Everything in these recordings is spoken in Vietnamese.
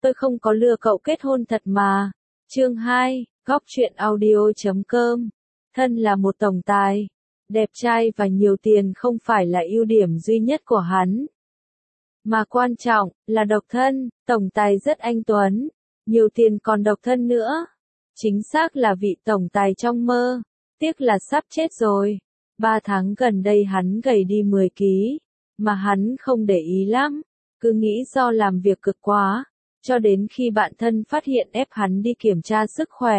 tôi không có lừa cậu kết hôn thật mà. Chương 2, Góc truyện audio.com. Thân là một tổng tài, đẹp trai và nhiều tiền không phải là ưu điểm duy nhất của hắn. Mà quan trọng là độc thân, tổng tài rất anh tuấn, nhiều tiền còn độc thân nữa. Chính xác là vị tổng tài trong mơ, tiếc là sắp chết rồi. 3 tháng gần đây hắn gầy đi 10 kg, mà hắn không để ý lắm, cứ nghĩ do làm việc cực quá, cho đến khi bạn thân phát hiện ép hắn đi kiểm tra sức khỏe.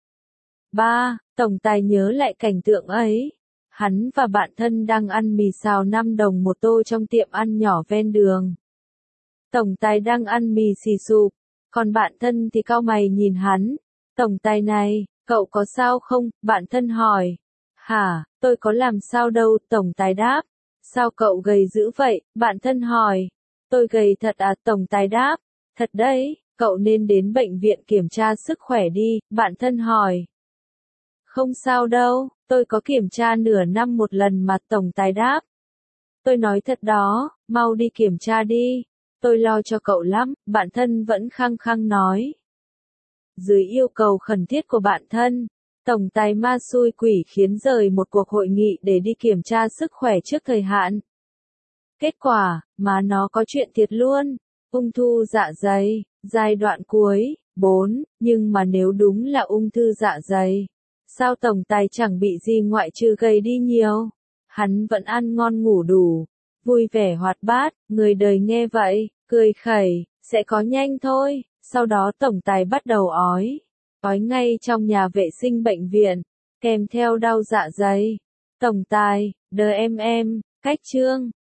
Tổng tài nhớ lại cảnh tượng ấy. Hắn và bạn thân đang ăn mì xào 5 đồng một tô trong tiệm ăn nhỏ ven đường. Tổng tài đang ăn mì xì sụp, còn bạn thân thì cau mày nhìn hắn. Tổng tài này, cậu có sao không? Bạn thân hỏi. Hả, tôi có làm sao đâu, tổng tài đáp. Sao cậu gầy dữ vậy? Bạn thân hỏi. Tôi gầy thật à? Tổng tài đáp. Thật đấy, cậu nên đến bệnh viện kiểm tra sức khỏe đi, bạn thân hỏi. Không sao đâu, tôi có kiểm tra nửa năm một lần mà, tổng tài đáp. Tôi nói thật đó, mau đi kiểm tra đi, tôi lo cho cậu lắm, bạn thân vẫn khăng khăng nói. Dưới yêu cầu khẩn thiết của bạn thân, tổng tài ma xui quỷ khiến rời một cuộc hội nghị để đi kiểm tra sức khỏe trước thời hạn. Kết quả, mà nó có chuyện thiệt luôn, ung thư dạ dày, giai đoạn cuối, 4, nhưng mà nếu đúng là ung thư dạ dày, sao tổng tài chẳng bị gì ngoại trừ gầy đi nhiều? Hắn vẫn ăn ngon ngủ đủ, vui vẻ hoạt bát, người đời nghe vậy, cười khẩy, sẽ có nhanh thôi. Sau đó tổng tài bắt đầu ói ngay trong nhà vệ sinh bệnh viện, kèm theo đau dạ dày. Tổng tài, đờ em, cách chương.